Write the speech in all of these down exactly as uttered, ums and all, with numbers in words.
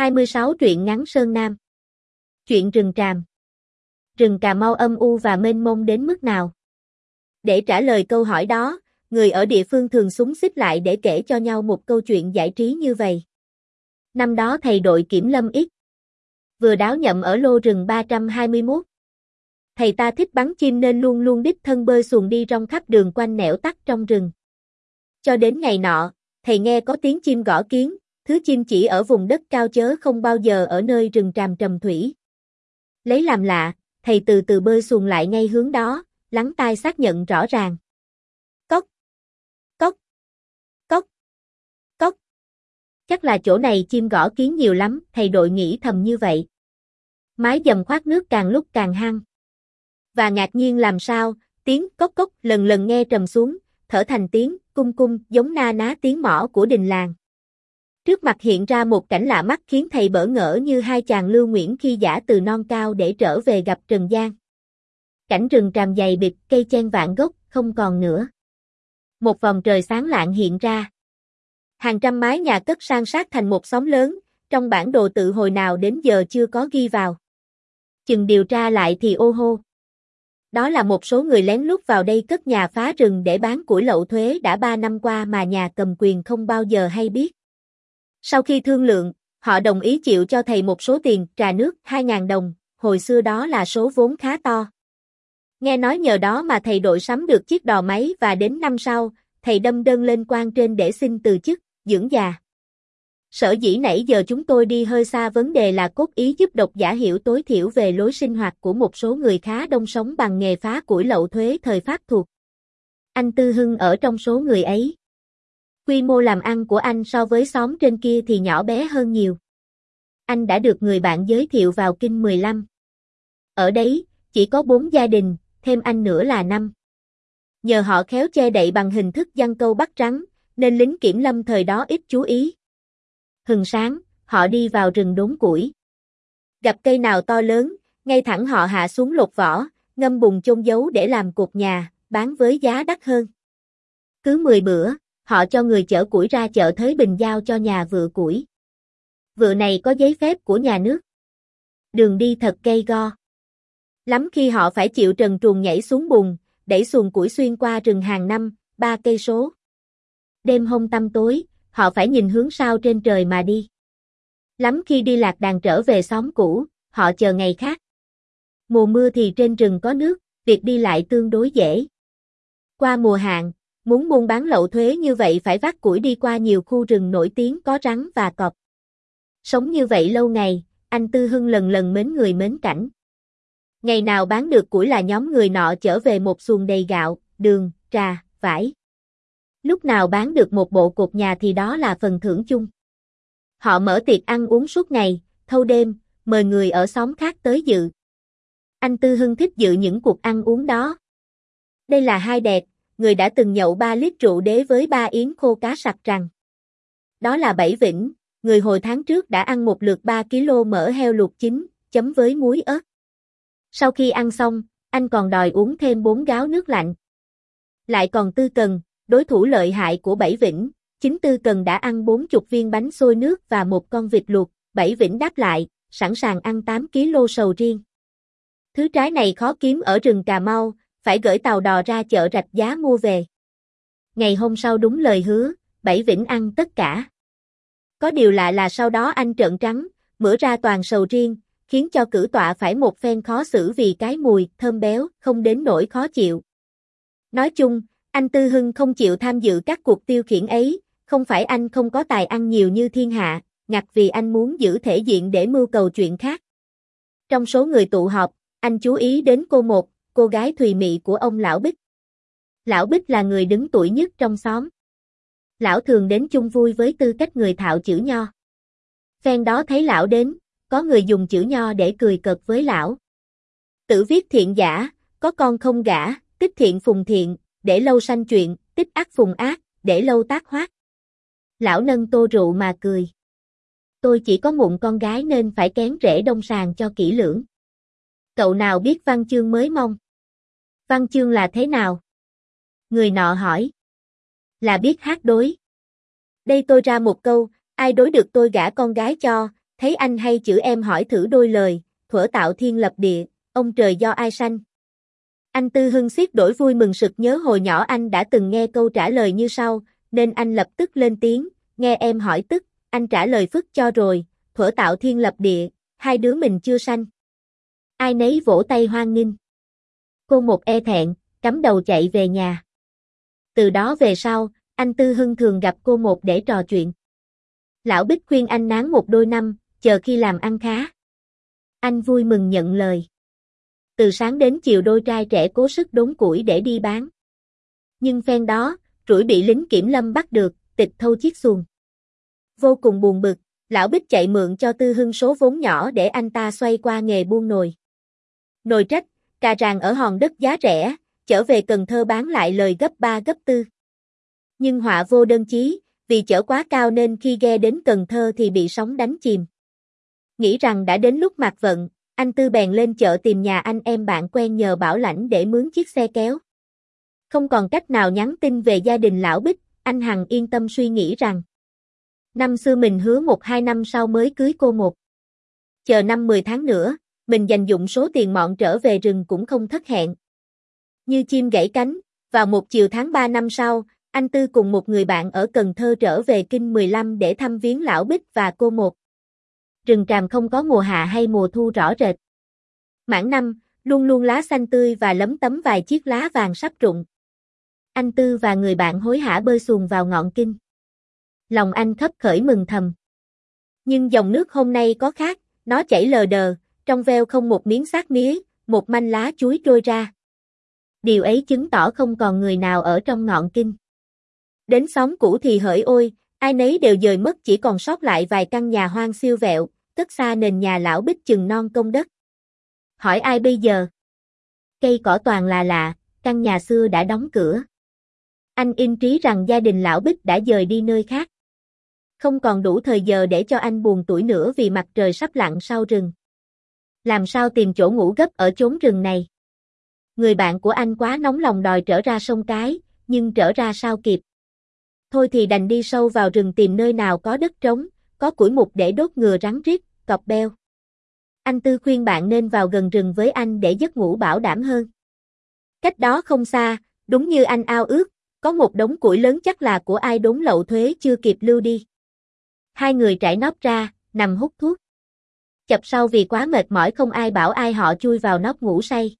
hai mươi sáu truyện ngắn Sơn Nam. Chuyện rừng tràm. Rừng Cà Mau âm u và mênh mông đến mức nào? Để trả lời câu hỏi đó, người ở địa phương thường xúm xít lại để kể cho nhau một câu chuyện giải trí như vậy. Năm đó thầy đội kiểm lâm X vừa đáo nhậm ở lô rừng ba trăm hai mươi mốt. Thầy ta thích bắn chim nên luôn luôn đích thân bơi xuồng đi rong khắp đường quanh nẻo tắt trong rừng. Cho đến ngày nọ, thầy nghe có tiếng chim gõ kiến, thứ chim chỉ ở vùng đất cao chớ không bao giờ ở nơi rừng tràm trầm thủy. Lấy làm lạ, thầy từ từ bơi xuồng lại ngay hướng đó, lắng tai xác nhận rõ ràng. Cốc, cốc, cốc, cốc. Chắc là chỗ này chim gõ kiến nhiều lắm, thầy đội nghĩ thầm như vậy. Mái dầm khoát nước càng lúc càng hăng. Và ngạc nhiên làm sao, tiếng cốc cốc lần lần nghe trầm xuống, thở thành tiếng cung cung giống na ná tiếng mõ của đình làng. Trước mặt hiện ra một cảnh lạ mắt khiến thầy bỡ ngỡ như hai chàng Lưu Nguyễn khi dã từ non cao để trở về gặp Trần gian. Cảnh rừng tràm dày bịt, cây chen vạn gốc, không còn nữa. Một vòng trời sáng lạng hiện ra. Hàng trăm mái nhà cất san sát thành một xóm lớn, trong bản đồ tự hồi nào đến giờ chưa có ghi vào. Chừng điều tra lại thì ô hô. Đó là một số người lén lút vào đây cất nhà phá rừng để bán củi lậu thuế đã ba năm qua mà nhà cầm quyền không bao giờ hay biết. Sau khi thương lượng, họ đồng ý chịu cho thầy một số tiền trà nước hai nghìn đồng, hồi xưa đó là số vốn khá to. Nghe nói nhờ đó mà thầy đội sắm được chiếc đò máy và đến năm sau, thầy đâm đơn lên quan trên để xin từ chức, dưỡng già. Sở dĩ nãy giờ chúng tôi đi hơi xa vấn đề là cốt ý giúp độc giả hiểu tối thiểu về lối sinh hoạt của một số người khá đông sống bằng nghề phá củi lậu thuế thời Pháp thuộc. Anh Tư Hưng ở trong số người ấy. Quy mô làm ăn của anh so với xóm trên kia thì nhỏ bé hơn nhiều. Anh đã được người bạn giới thiệu vào Kinh mười lăm. Ở đấy, chỉ có bốn gia đình, thêm anh nữa là năm. Nhờ họ khéo che đậy bằng hình thức giăng câu bắt rắn, nên lính kiểm lâm thời đó ít chú ý. Hừng sáng, họ đi vào rừng đốn củi. Gặp cây nào to lớn, ngay thẳng họ hạ xuống lột vỏ, ngâm bùn chôn giấu để làm cột nhà, bán với giá đắt hơn. Cứ mười bữa, họ cho người chở củi ra chợ Thới Bình giao cho nhà vựa củi. Vựa này có giấy phép của nhà nước. Đường đi thật gay go. Lắm khi họ phải chịu trần truồng nhảy xuống bùn, đẩy xuồng củi xuyên qua rừng hàng năm, ba cây số. Đêm hôm tăm tối, họ phải nhìn hướng sao trên trời mà đi. Lắm khi đi lạc đàn trở về xóm cũ, họ chờ ngày khác. Mùa mưa thì trên rừng có nước, việc đi lại tương đối dễ. Qua mùa hạn, muốn buôn bán lậu thuế như vậy phải vác củi đi qua nhiều khu rừng nổi tiếng có rắn và cọp. Sống như vậy lâu ngày, anh Tư Hưng lần lần mến người mến cảnh. Ngày nào bán được củi là nhóm người nọ trở về một xuồng đầy gạo, đường, trà, vải. Lúc nào bán được một bộ cột nhà thì đó là phần thưởng chung. Họ mở tiệc ăn uống suốt ngày, thâu đêm, mời người ở xóm khác tới dự. Anh Tư Hưng thích dự những cuộc ăn uống đó. Đây là hai đẹt, người đã từng nhậu ba lít rượu đế với ba yến khô cá sặc rằng. Đó là Bảy Vĩnh, người hồi tháng trước đã ăn một lượt ba ki lô mỡ heo luộc chín, chấm với muối ớt. Sau khi ăn xong, anh còn đòi uống thêm bốn gáo nước lạnh. Lại còn Tư Cần, đối thủ lợi hại của Bảy Vĩnh, chính Tư Cần đã ăn bốn chục viên bánh xôi nước và một con vịt luộc, Bảy Vĩnh đáp lại, sẵn sàng ăn tám ki lô sầu riêng. Thứ trái này khó kiếm ở rừng Cà Mau, phải gửi tàu đò ra chợ Rạch Giá mua về. Ngày hôm sau đúng lời hứa, Bảy Vĩnh ăn tất cả. Có điều lạ là sau đó anh trợn trắng, mửa ra toàn sầu riêng, khiến cho cử tọa phải một phen khó xử vì cái mùi, thơm béo, không đến nỗi khó chịu. Nói chung, anh Tư Hưng không chịu tham dự các cuộc tiêu khiển ấy, không phải anh không có tài ăn nhiều như thiên hạ, ngặt vì anh muốn giữ thể diện để mưu cầu chuyện khác. Trong số người tụ họp, anh chú ý đến cô một, cô gái thùy mị của ông Lão Bích. Lão Bích là người đứng tuổi nhất trong xóm. Lão thường đến chung vui với tư cách người thạo chữ nho. Phen đó thấy lão đến, có người dùng chữ nho để cười cợt với lão. Tử viết thiện giả, có con không gả, tích thiện phùng thiện, để lâu sanh chuyện, tích ác phùng ác, để lâu tác hoác. Lão nâng tô rượu mà cười. Tôi chỉ có mụn con gái nên phải kén rễ đông sàng cho kỹ lưỡng. Cậu nào biết văn chương mới mong? Văn chương là thế nào? Người nọ hỏi. Là biết hát đối. Đây tôi ra một câu, ai đối được tôi gả con gái cho, thấy anh hay chữ em hỏi thử đôi lời, thuở tạo thiên lập địa, ông trời do ai sanh. Anh Tư Hưng xiết đổi vui mừng sực nhớ hồi nhỏ anh đã từng nghe câu trả lời như sau, nên anh lập tức lên tiếng, nghe em hỏi tức, anh trả lời phức cho rồi, thuở tạo thiên lập địa, hai đứa mình chưa sanh. Ai nấy vỗ tay hoan nghênh. Cô một e thẹn, cắm đầu chạy về nhà. Từ đó về sau, anh Tư Hưng thường gặp cô một để trò chuyện. Lão Bích khuyên anh nán một đôi năm, chờ khi làm ăn khá. Anh vui mừng nhận lời. Từ sáng đến chiều đôi trai trẻ cố sức đốn củi để đi bán. Nhưng phen đó, trũi bị lính kiểm lâm bắt được, tịch thâu chiếc xuồng. Vô cùng buồn bực, Lão Bích chạy mượn cho Tư Hưng số vốn nhỏ để anh ta xoay qua nghề buôn nồi. Nồi trách, cà ràng ở hòn đất giá rẻ, trở về Cần Thơ bán lại lời gấp ba gấp tư. Nhưng họa vô đơn chí, vì chở quá cao nên khi ghe đến Cần Thơ thì bị sóng đánh chìm. Nghĩ rằng đã đến lúc mạt vận, anh Tư bèn lên chợ tìm nhà anh em bạn quen nhờ bảo lãnh để mướn chiếc xe kéo. Không còn cách nào nhắn tin về gia đình Lão Bích, anh Hằng yên tâm suy nghĩ rằng năm xưa mình hứa một hai năm sau mới cưới cô một. Chờ năm mười tháng nữa, mình dành dụm số tiền mọn trở về rừng cũng không thất hẹn. Như chim gãy cánh, vào một chiều tháng ba năm sau, anh Tư cùng một người bạn ở Cần Thơ trở về Kinh mười lăm để thăm viếng Lão Bích và cô một. Rừng tràm không có mùa hạ hay mùa thu rõ rệt. Mãn năm, luôn luôn lá xanh tươi và lấm tấm vài chiếc lá vàng sắp rụng. Anh Tư và người bạn hối hả bơi xuồng vào ngọn Kinh. Lòng anh khấp khởi mừng thầm. Nhưng dòng nước hôm nay có khác, nó chảy lờ đờ, trong veo không một miếng xác mía, một manh lá chuối trôi ra. Điều ấy chứng tỏ không còn người nào ở trong ngọn Kinh. Đến xóm cũ thì hỡi ôi, ai nấy đều dời mất, chỉ còn sót lại vài căn nhà hoang siêu vẹo, cất xa nền nhà Lão Bích chừng non công đất. Hỏi ai bây giờ? Cây cỏ toàn là lạ, căn nhà xưa đã đóng cửa. Anh in trí rằng gia đình Lão Bích đã dời đi nơi khác. Không còn đủ thời giờ để cho anh buồn tủi nữa vì mặt trời sắp lặn sau rừng. Làm sao tìm chỗ ngủ gấp ở chốn rừng này? Người bạn của anh quá nóng lòng đòi trở ra sông Cái, nhưng trở ra sao kịp. Thôi thì đành đi sâu vào rừng tìm nơi nào có đất trống, có củi mục để đốt ngừa rắn riết, cọp beo. Anh Tư khuyên bạn nên vào gần rừng với anh để giấc ngủ bảo đảm hơn. Cách đó không xa, đúng như anh ao ước, có một đống củi lớn chắc là của ai đốn lậu thuế chưa kịp lưu đi. Hai người trải nóc ra, nằm hút thuốc. Chập sau vì quá mệt mỏi không ai bảo ai họ chui vào nóc ngủ say.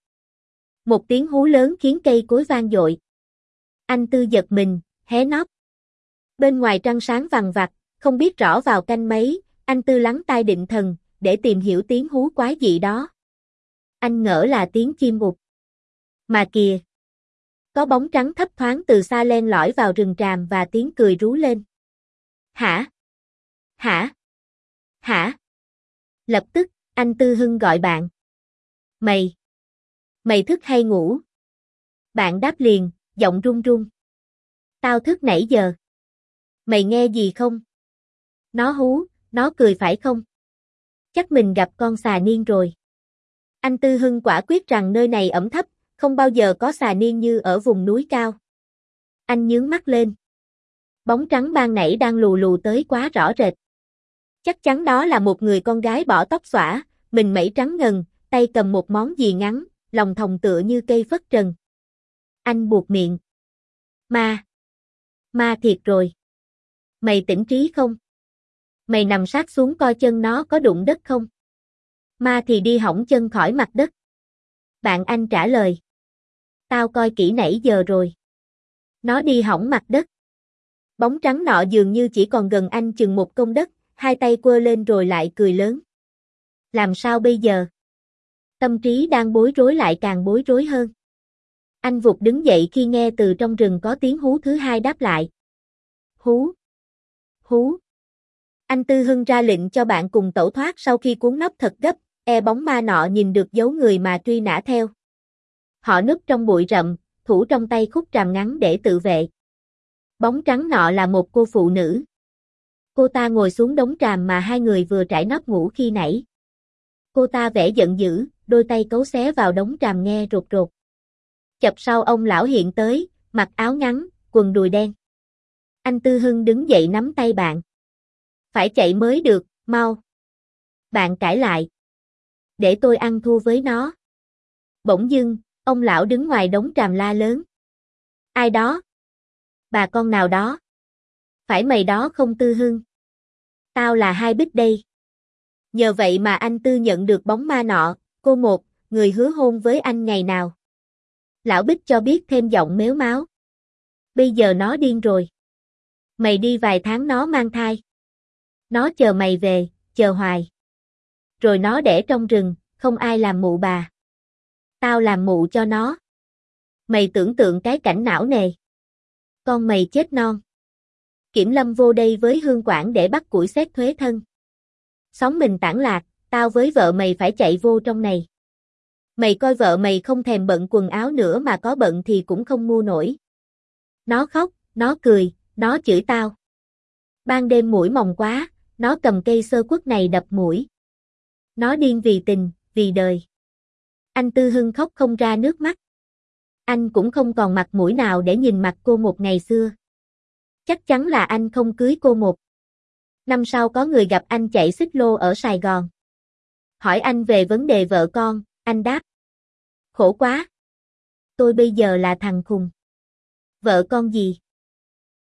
Một tiếng hú lớn khiến cây cối vang dội. Anh Tư giật mình, hé nóc. Bên ngoài trăng sáng vằng vặc, không biết rõ vào canh mấy, anh Tư lắng tai định thần, để tìm hiểu tiếng hú quái dị đó. Anh ngỡ là tiếng chim ụt. Mà kìa! Có bóng trắng thấp thoáng từ xa len lỏi vào rừng tràm và tiếng cười rú lên. Hả? Hả? Hả? Lập tức, anh Tư Hưng gọi bạn. Mày! Mày thức hay ngủ? Bạn đáp liền, giọng run run. Tao thức nãy giờ. Mày nghe gì không? Nó hú, nó cười phải không? Chắc mình gặp con xà niên rồi. Anh Tư Hưng quả quyết rằng nơi này ẩm thấp, không bao giờ có xà niên như ở vùng núi cao. Anh nhướng mắt lên. Bóng trắng ban nãy đang lù lù tới quá rõ rệt. Chắc chắn đó là một người con gái bỏ tóc xõa, mình mẩy trắng ngần, tay cầm một món gì ngắn, lòng thòng tựa như cây phất trần. Anh buột miệng. Ma. Ma thiệt rồi. Mày tỉnh trí không? Mày nằm sát xuống coi chân nó có đụng đất không? Ma thì đi hỏng chân khỏi mặt đất. Bạn anh trả lời. Tao coi kỹ nãy giờ rồi. Nó đi hỏng mặt đất. Bóng trắng nọ dường như chỉ còn gần anh chừng một công đất, hai tay quơ lên rồi lại cười lớn. Làm sao bây giờ? Tâm trí đang bối rối lại càng bối rối hơn. Anh vụt đứng dậy khi nghe từ trong rừng có tiếng hú thứ hai đáp lại. Hú. Hú. Anh Tư Hưng ra lệnh cho bạn cùng tẩu thoát sau khi cuốn nóc thật gấp, e bóng ma nọ nhìn được dấu người mà truy nã theo. Họ núp trong bụi rậm, thủ trong tay khúc tràm ngắn để tự vệ. Bóng trắng nọ là một cô phụ nữ. Cô ta ngồi xuống đống tràm mà hai người vừa trải nóc ngủ khi nãy. Cô ta vẻ giận dữ, đôi tay cấu xé vào đống tràm nghe rột rột. Chập sau ông lão hiện tới, mặc áo ngắn, quần đùi đen. Anh Tư Hưng đứng dậy nắm tay bạn. Phải chạy mới được, mau. Bạn cãi lại. Để tôi ăn thua với nó. Bỗng dưng, ông lão đứng ngoài đống tràm la lớn. Ai đó? Bà con nào đó? Phải mày đó không Tư Hưng? Tao là Hai Bích đây. Nhờ vậy mà anh Tư nhận được bóng ma nọ, cô một, người hứa hôn với anh ngày nào. Lão Bích cho biết thêm giọng mếu máo. Bây giờ nó điên rồi. Mày đi vài tháng nó mang thai. Nó chờ mày về, chờ hoài. Rồi nó đẻ trong rừng, không ai làm mụ bà. Tao làm mụ cho nó. Mày tưởng tượng cái cảnh não nề. Con mày chết non. Kiểm lâm vô đây với hương quản để bắt củi xét thuế thân. Xóm mình tản lạc, tao với vợ mày phải chạy vô trong này. Mày coi vợ mày không thèm bận quần áo nữa mà có bận thì cũng không mua nổi. Nó khóc, nó cười, nó chửi tao. Ban đêm mũi mòng quá, nó cầm cây sơ quất này đập mũi. Nó điên vì tình, vì đời. Anh Tư Hưng khóc không ra nước mắt. Anh cũng không còn mặt mũi nào để nhìn mặt cô một ngày xưa. Chắc chắn là anh không cưới cô một. Năm sau có người gặp anh chạy xích lô ở Sài Gòn. Hỏi anh về vấn đề vợ con, anh đáp. Khổ quá. Tôi bây giờ là thằng khùng. Vợ con gì?